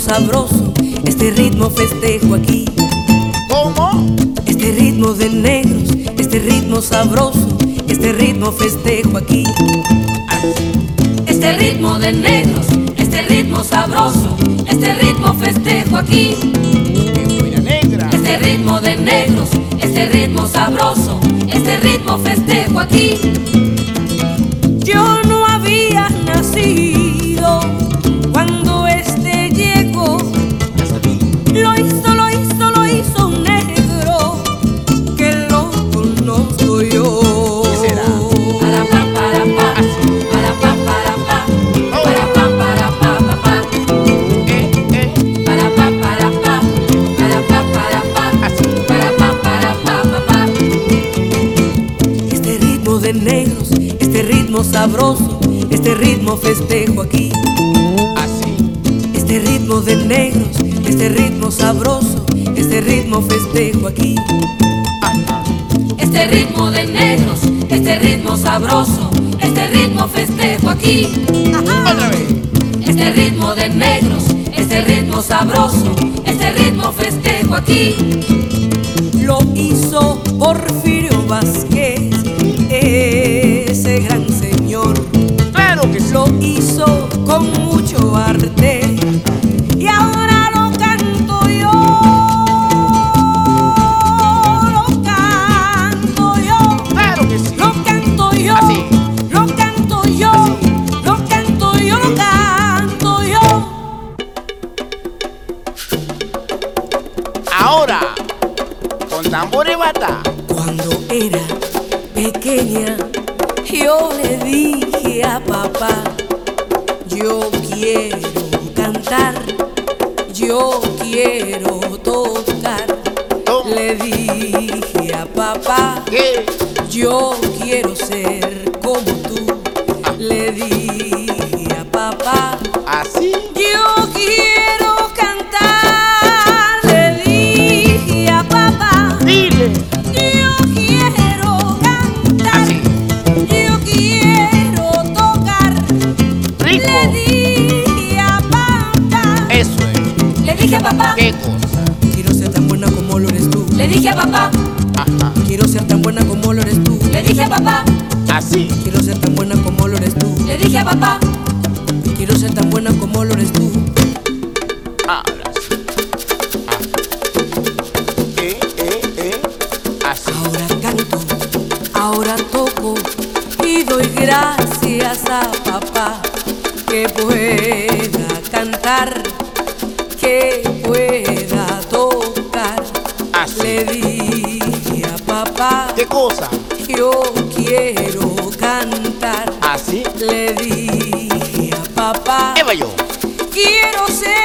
sabroso, este ritmo festejo aquí. ¿Cómo? Este ritmo de negros, este ritmo sabroso, este ritmo festejo aquí. Este ritmo de negros, este ritmo sabroso, este ritmo festejo aquí. ¡Qué buena negra! Este ritmo de negros, este ritmo sabroso, este ritmo festejo aquí. Yo no había nacido cuando este llegó. Lo hizo un negro que lo conozco yo. ¿Qué será? Para pa para pa, para pa para pa, para pa para pa pa pa. Para pa para pa, para pa para pa, para pa para pa pa pa. Este ritmo de negros, este ritmo sabroso, este ritmo festejo aquí. Así. Este ritmo de negros, este ritmo sabroso, este ritmo festejo aquí. Este ritmo de negros, este ritmo sabroso, este ritmo festejo aquí. Otra vez. Este ritmo de negros, este ritmo sabroso, este ritmo festejo aquí. Lo hizo Porfirio Vázquez, ese gran señor. Claro que sí. Lo hizo con mucho arte y ahora lo canto yo. Lo canto yo. Claro que sí. Lo canto yo. Así. Lo canto yo. Lo canto yo. Lo canto yo. Ahora, con tambor y bata. Cuando era pequeña, yo le dije a papá, yo quiero cantar, yo quiero tocar. ¿Cómo? Le dije a papá, ¿Qué? yo quiero ser como tú. Le dije a papá, Así. yo quiero cantar. Le dije a papá, Dile. yo quiero cantar. Así. Yo quiero tocar. Rico. Le dije a papá, Eso es. Le dije a papá, ¿Qué cosa? quiero ser tan buena como lo eres tú. le dije a papá, Ajá. Quiero ser tan buena como lo eres tú. le dije a papá, Así. Quiero ser tan buena como lo eres tú. le dije a papá. Quiero ser tan buena como lo eres tú. Ahora sí. Así. Ahora canto, ahora toco y doy gracias a papá que pueda cantar, que pueda tocar. Así. Le dije a papá, ¿Qué cosa? yo quiero cantar. Así. Le dije a papá, ¿Qué va yo? quiero ser